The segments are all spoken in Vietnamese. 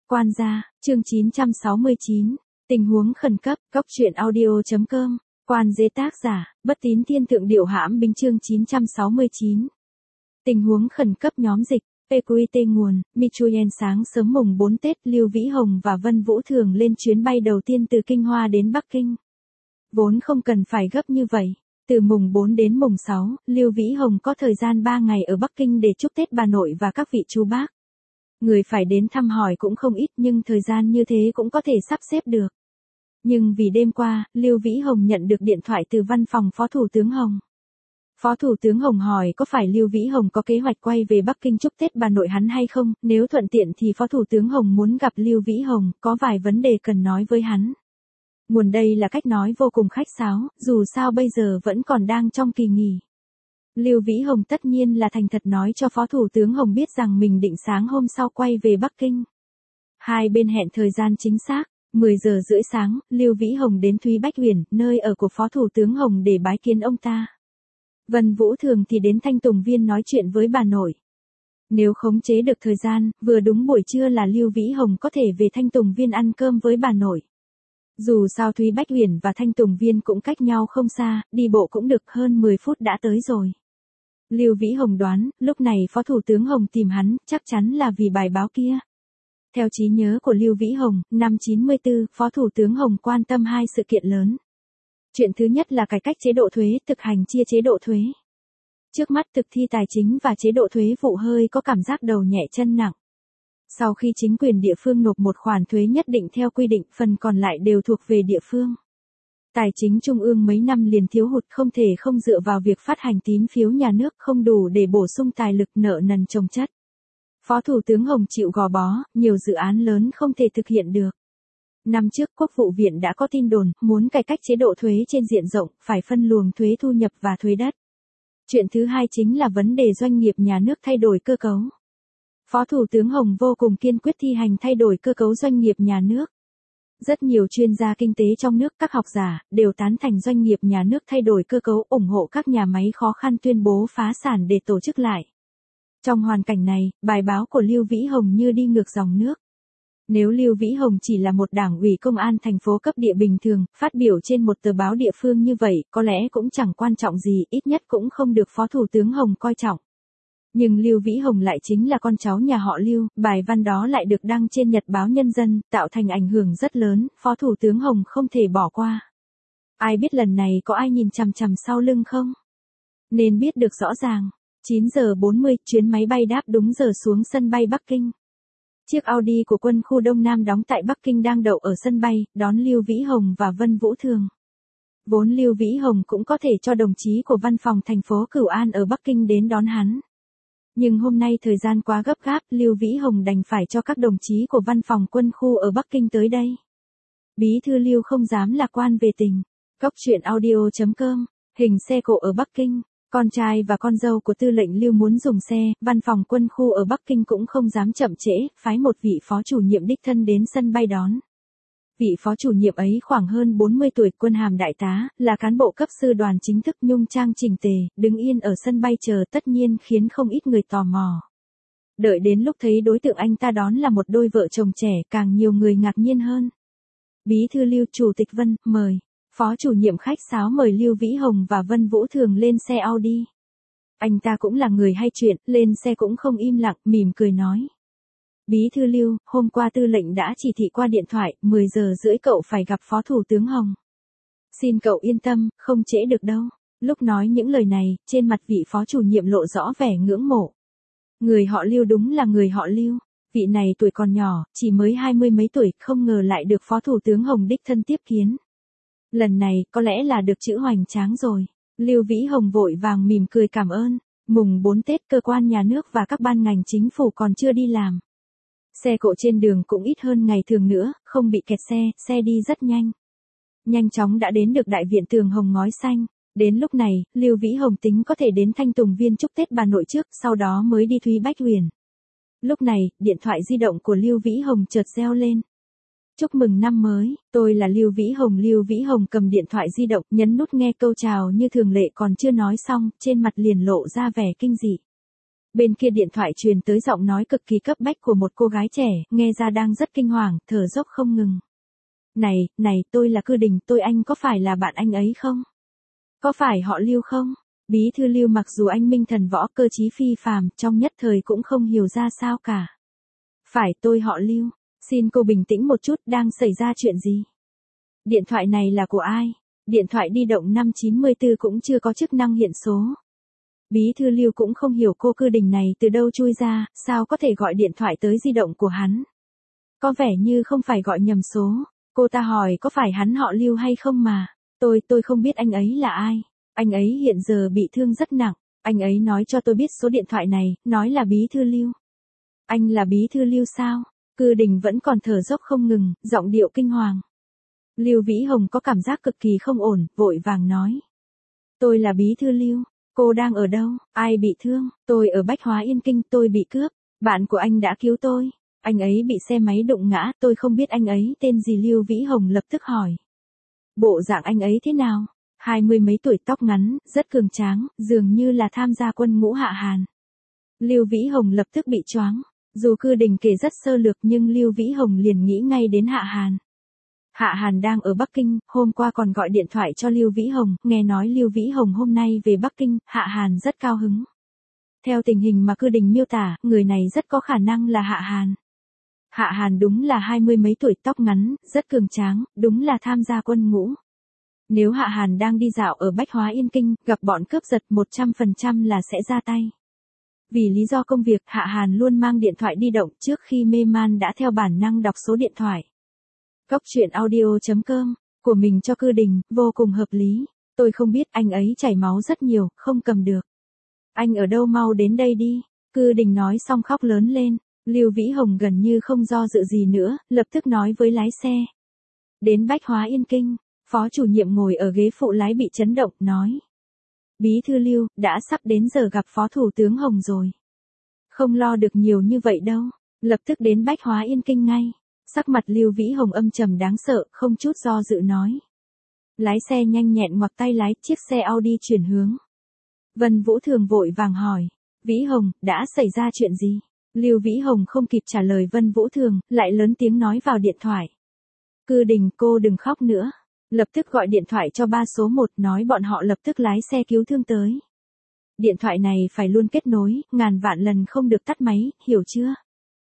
Quan gia, chương 969, tình huống khẩn cấp, góc truyện audio.com, quan dế tác giả, Bất Tín Thiên Thượng Điệu Hãm Bính chương 969. Tình huống khẩn cấp nhóm dịch, PQT nguồn, Michuyen sáng sớm mùng 4 Tết, Lưu Vĩ Hồng và Vân Vũ Thường lên chuyến bay đầu tiên từ Kinh Hoa đến Bắc Kinh. Vốn không cần phải gấp như vậy. Từ mùng 4 đến mùng 6, Lưu Vĩ Hồng có thời gian 3 ngày ở Bắc Kinh để chúc Tết bà nội và các vị chú bác. Người phải đến thăm hỏi cũng không ít nhưng thời gian như thế cũng có thể sắp xếp được. Nhưng vì đêm qua, Lưu Vĩ Hồng nhận được điện thoại từ văn phòng Phó Thủ tướng Hồng. Phó Thủ tướng Hồng hỏi có phải Lưu Vĩ Hồng có kế hoạch quay về Bắc Kinh chúc Tết bà nội hắn hay không, nếu thuận tiện thì Phó Thủ tướng Hồng muốn gặp Lưu Vĩ Hồng, có vài vấn đề cần nói với hắn. Nguồn đây là cách nói vô cùng khách sáo, dù sao bây giờ vẫn còn đang trong kỳ nghỉ. Lưu Vĩ Hồng tất nhiên là thành thật nói cho Phó Thủ tướng Hồng biết rằng mình định sáng hôm sau quay về Bắc Kinh. Hai bên hẹn thời gian chính xác, 10 giờ rưỡi sáng, Lưu Vĩ Hồng đến Thúy Bách Huyền, nơi ở của Phó Thủ tướng Hồng để bái kiến ông ta. Vân Vũ Thường thì đến Thanh Tùng Viên nói chuyện với bà nội. Nếu khống chế được thời gian, vừa đúng buổi trưa là Lưu Vĩ Hồng có thể về Thanh Tùng Viên ăn cơm với bà nội. Dù sao Thúy Bách Huyền và Thanh Tùng Viên cũng cách nhau không xa, đi bộ cũng được hơn 10 phút đã tới rồi. Lưu Vĩ Hồng đoán, lúc này Phó Thủ tướng Hồng tìm hắn, chắc chắn là vì bài báo kia. Theo trí nhớ của Lưu Vĩ Hồng, năm 94, Phó Thủ tướng Hồng quan tâm hai sự kiện lớn. Chuyện thứ nhất là cải cách chế độ thuế, thực hành chia chế độ thuế. Trước mắt thực thi tài chính và chế độ thuế vụ hơi có cảm giác đầu nhẹ chân nặng. Sau khi chính quyền địa phương nộp một khoản thuế nhất định theo quy định, phần còn lại đều thuộc về địa phương. Tài chính trung ương mấy năm liền thiếu hụt, không thể không dựa vào việc phát hành tín phiếu nhà nước, không đủ để bổ sung tài lực, nợ nần chồng chất. Phó Thủ tướng Hồng chịu gò bó, nhiều dự án lớn không thể thực hiện được. Năm trước Quốc vụ viện đã có tin đồn, muốn cải cách chế độ thuế trên diện rộng, phải phân luồng thuế thu nhập và thuế đất. Chuyện thứ hai chính là vấn đề doanh nghiệp nhà nước thay đổi cơ cấu. Phó Thủ tướng Hồng vô cùng kiên quyết thi hành thay đổi cơ cấu doanh nghiệp nhà nước. Rất nhiều chuyên gia kinh tế trong nước, các học giả, đều tán thành doanh nghiệp nhà nước thay đổi cơ cấu, ủng hộ các nhà máy khó khăn tuyên bố phá sản để tổ chức lại. Trong hoàn cảnh này, bài báo của Lưu Vĩ Hồng như đi ngược dòng nước. Nếu Lưu Vĩ Hồng chỉ là một đảng ủy công an thành phố cấp địa bình thường, phát biểu trên một tờ báo địa phương như vậy, có lẽ cũng chẳng quan trọng gì, ít nhất cũng không được Phó Thủ tướng Hồng coi trọng. Nhưng Lưu Vĩ Hồng lại chính là con cháu nhà họ Lưu, bài văn đó lại được đăng trên Nhật báo Nhân dân, tạo thành ảnh hưởng rất lớn, Phó Thủ tướng Hồng không thể bỏ qua. Ai biết lần này có ai nhìn chằm chằm sau lưng không? Nên biết được rõ ràng. 9 giờ 40, chuyến máy bay đáp đúng giờ xuống sân bay Bắc Kinh. Chiếc Audi của quân khu Đông Nam đóng tại Bắc Kinh đang đậu ở sân bay, đón Lưu Vĩ Hồng và Vân Vũ Thường. Vốn Lưu Vĩ Hồng cũng có thể cho đồng chí của văn phòng thành phố Cửu An ở Bắc Kinh đến đón hắn. Nhưng hôm nay thời gian quá gấp gáp, Lưu Vĩ Hồng đành phải cho các đồng chí của văn phòng quân khu ở Bắc Kinh tới đây. Bí thư Lưu không dám lạc quan về tình. Góc truyện audio.com, hình xe cộ ở Bắc Kinh. Con trai và con dâu của tư lệnh Lưu muốn dùng xe, văn phòng quân khu ở Bắc Kinh cũng không dám chậm trễ, phái một vị phó chủ nhiệm đích thân đến sân bay đón. Vị phó chủ nhiệm ấy khoảng hơn 40 tuổi, quân hàm đại tá, là cán bộ cấp sư đoàn chính thức, nhung trang chỉnh tề, đứng yên ở sân bay chờ, tất nhiên khiến không ít người tò mò. Đợi đến lúc thấy đối tượng anh ta đón là một đôi vợ chồng trẻ, càng nhiều người ngạc nhiên hơn. Bí thư Lưu, Chủ tịch Vân, mời. Phó chủ nhiệm khách sáo mời Lưu Vĩ Hồng và Vân Vũ Thường lên xe Audi. Anh ta cũng là người hay chuyện, lên xe cũng không im lặng, mỉm cười nói. Bí thư Lưu, hôm qua tư lệnh đã chỉ thị qua điện thoại, 10 giờ rưỡi cậu phải gặp Phó Thủ tướng Hồng. Xin cậu yên tâm, không trễ được đâu. Lúc nói những lời này, trên mặt vị phó chủ nhiệm lộ rõ vẻ ngưỡng mộ. Người họ Lưu đúng là người họ Lưu. Vị này tuổi còn nhỏ, chỉ mới 20 mấy tuổi, không ngờ lại được Phó Thủ tướng Hồng đích thân tiếp kiến. Lần này, có lẽ là được chữ hoành tráng rồi. Lưu Vĩ Hồng vội vàng mỉm cười cảm ơn. Mùng 4 Tết, cơ quan nhà nước và các ban ngành chính phủ còn chưa đi làm. Xe cộ trên đường cũng ít hơn ngày thường nữa, không bị kẹt xe, xe đi rất nhanh. Nhanh chóng đã đến được đại viện tường hồng ngói xanh. Đến lúc này, Lưu Vĩ Hồng tính có thể đến Thanh Tùng Viên chúc Tết bà nội trước, sau đó mới đi Thúy Bách Huyền. Lúc này, điện thoại di động của Lưu Vĩ Hồng chợt reo lên. Chúc mừng năm mới, tôi là Lưu Vĩ Hồng. Lưu Vĩ Hồng cầm điện thoại di động, nhấn nút nghe câu chào như thường lệ, còn chưa nói xong, trên mặt liền lộ ra vẻ kinh dị. Bên kia điện thoại truyền tới giọng nói cực kỳ cấp bách của một cô gái trẻ, nghe ra đang rất kinh hoàng, thở dốc không ngừng. Này, tôi là Cư Đình, anh có phải là bạn anh ấy không? Có phải họ Lưu không? Bí thư Lưu mặc dù anh minh thần võ cơ trí phi phàm, trong nhất thời cũng không hiểu ra sao cả. Phải, tôi họ Lưu. Xin cô bình tĩnh một chút, đang xảy ra chuyện gì? Điện thoại này là của ai? Điện thoại di động 594 cũng chưa có chức năng hiện số. Bí thư Lưu cũng không hiểu cô Cư Đình này từ đâu chui ra, sao có thể gọi điện thoại tới di động của hắn. Có vẻ như không phải gọi nhầm số. Cô ta hỏi có phải hắn họ Lưu hay không mà. Tôi không biết anh ấy là ai. Anh ấy hiện giờ bị thương rất nặng. Anh ấy nói cho tôi biết số điện thoại này, nói là Bí thư Lưu. Anh là Bí thư Lưu sao? Cư Đình vẫn còn thở dốc không ngừng, giọng điệu kinh hoàng. Lưu Vĩ Hồng có cảm giác cực kỳ không ổn, vội vàng nói. Tôi là Bí thư Lưu. Cô đang ở đâu? Ai bị thương? Tôi ở Bách Hóa Yên Kinh, tôi bị cướp. Bạn của anh đã cứu tôi. Anh ấy bị xe máy đụng ngã, tôi không biết anh ấy tên gì. Lưu Vĩ Hồng lập tức hỏi. Bộ dạng anh ấy thế nào? 20 mấy tuổi, tóc ngắn, rất cường tráng, dường như là tham gia quân ngũ Hạ Hàn. Lưu Vĩ Hồng lập tức bị choáng. Dù Cư Đình kể rất sơ lược nhưng Lưu Vĩ Hồng liền nghĩ ngay đến Hạ Hàn. Hạ Hàn đang ở Bắc Kinh, hôm qua còn gọi điện thoại cho Lưu Vĩ Hồng, nghe nói Lưu Vĩ Hồng hôm nay về Bắc Kinh, Hạ Hàn rất cao hứng. Theo tình hình mà Cư Đình miêu tả, người này rất có khả năng là Hạ Hàn. Hạ Hàn đúng là 20 mấy tuổi, tóc ngắn, rất cường tráng, đúng là tham gia quân ngũ. Nếu Hạ Hàn đang đi dạo ở Bách Hóa Yên Kinh, gặp bọn cướp giật 100% là sẽ ra tay. Vì lý do công việc, Hạ Hàn luôn mang điện thoại di động, trước khi mê man đã theo bản năng đọc số điện thoại. Góc truyện audio.com của mình cho Cư Đình, vô cùng hợp lý. Tôi không biết, anh ấy chảy máu rất nhiều, không cầm được. Anh ở đâu, mau đến đây đi. Cư Đình nói xong khóc lớn lên. Lưu Vĩ Hồng gần như không do dự gì nữa, lập tức nói với lái xe. Đến Bách Hóa Yên Kinh, phó chủ nhiệm ngồi ở ghế phụ lái bị chấn động, nói. Bí thư Lưu, đã sắp đến giờ gặp phó thủ tướng Hồng rồi. Không lo được nhiều như vậy đâu, lập tức đến Bách Hóa Yên Kinh ngay. Sắc mặt Lưu Vĩ Hồng âm trầm đáng sợ, không chút do dự nói. Lái xe nhanh nhẹn ngoặt tay lái chiếc xe Audi chuyển hướng. Vân Vũ Thường vội vàng hỏi. Vĩ Hồng, đã xảy ra chuyện gì? Lưu Vĩ Hồng không kịp trả lời Vân Vũ Thường, lại lớn tiếng nói vào điện thoại. Cư Đình, cô đừng khóc nữa. Lập tức gọi điện thoại cho 3 số 1, nói bọn họ lập tức lái xe cứu thương tới. Điện thoại này phải luôn kết nối, ngàn vạn lần không được tắt máy, hiểu chưa?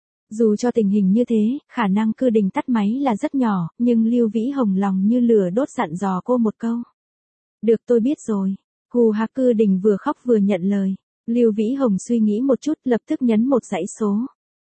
Dù cho tình hình như thế, khả năng Cư Đình tắt máy là rất nhỏ, nhưng Lưu Vĩ Hồng lòng như lửa đốt dặn dò cô một câu. Được, tôi biết rồi. Hù hạc. Cư Đình vừa khóc vừa nhận lời. Lưu Vĩ Hồng suy nghĩ một chút, lập tức nhấn một dãy số.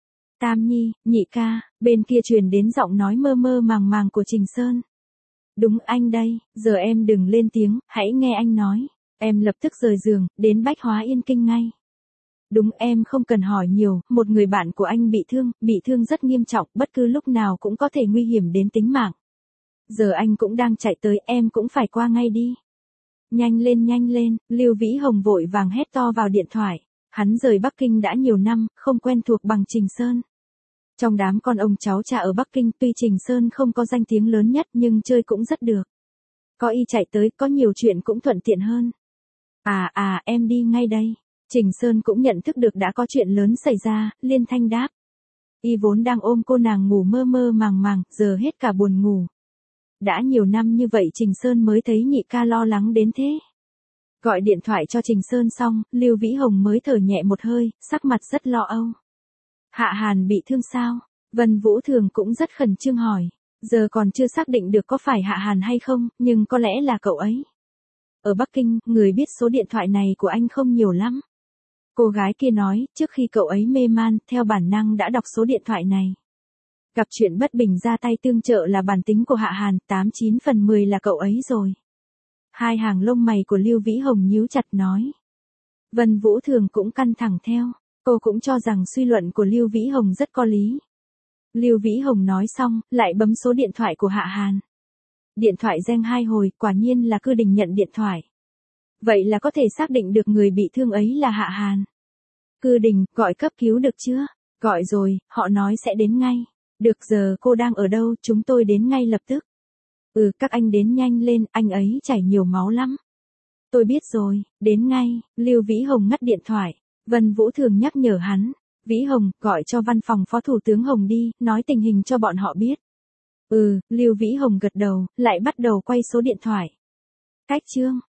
Tam Nhi, nhị ca, bên kia truyền đến giọng nói mơ mơ màng màng của Trình Sơn. Đúng, anh đây, giờ em đừng lên tiếng, hãy nghe anh nói. Em lập tức rời giường, đến Bách Hóa Yên Kinh ngay. Đúng, em không cần hỏi nhiều, một người bạn của anh bị thương rất nghiêm trọng, bất cứ lúc nào cũng có thể nguy hiểm đến tính mạng. Giờ anh cũng đang chạy tới, em cũng phải qua ngay đi. Nhanh lên, Lưu Vĩ Hồng vội vàng hét to vào điện thoại. Hắn rời Bắc Kinh đã nhiều năm, không quen thuộc bằng Trình Sơn. Trong đám con ông cháu cha ở Bắc Kinh, tuy Trình Sơn không có danh tiếng lớn nhất nhưng chơi cũng rất được. Có y chạy tới, có nhiều chuyện cũng thuận tiện hơn. Em đi ngay đây. Trình Sơn cũng nhận thức được đã có chuyện lớn xảy ra, liên thanh đáp. Y vốn đang ôm cô nàng ngủ mơ mơ màng màng, giờ hết cả buồn ngủ. Đã nhiều năm như vậy Trình Sơn mới thấy nhị ca lo lắng đến thế. Gọi điện thoại cho Trình Sơn xong, Lưu Vĩ Hồng mới thở nhẹ một hơi, sắc mặt rất lo âu. Hạ Hàn bị thương sao? Vân Vũ Thường cũng rất khẩn trương hỏi. Giờ còn chưa xác định được có phải Hạ Hàn hay không, nhưng có lẽ là cậu ấy. Ở Bắc Kinh, người biết số điện thoại này của anh không nhiều lắm. Cô gái kia nói, trước khi cậu ấy mê man, theo bản năng đã đọc số điện thoại này. Gặp chuyện bất bình ra tay tương trợ là bản tính của Hạ Hàn, 89 phần 10 là cậu ấy rồi. Hai hàng lông mày của Lưu Vĩ Hồng nhíu chặt nói. Vân Vũ Thường cũng căng thẳng theo, cô cũng cho rằng suy luận của Lưu Vĩ Hồng rất có lý. Lưu Vĩ Hồng nói xong, lại bấm số điện thoại của Hạ Hàn. Điện thoại reng 2 hồi, quả nhiên là Cư Đình nhận điện thoại. Vậy là có thể xác định được người bị thương ấy là Hạ Hàn. Cư Đình, gọi cấp cứu được chưa? Gọi rồi, họ nói sẽ đến ngay. Được, giờ cô đang ở đâu, chúng tôi đến ngay lập tức. Các anh đến nhanh lên, anh ấy chảy nhiều máu lắm. Tôi biết rồi, đến ngay. Lưu Vĩ Hồng ngắt điện thoại. Vân Vũ thường nhắc nhở hắn. Vĩ Hồng, gọi cho văn phòng Phó Thủ tướng Hồng đi, nói tình hình cho bọn họ biết. Lưu Vĩ Hồng gật đầu, lại bắt đầu quay số điện thoại. Cách chương.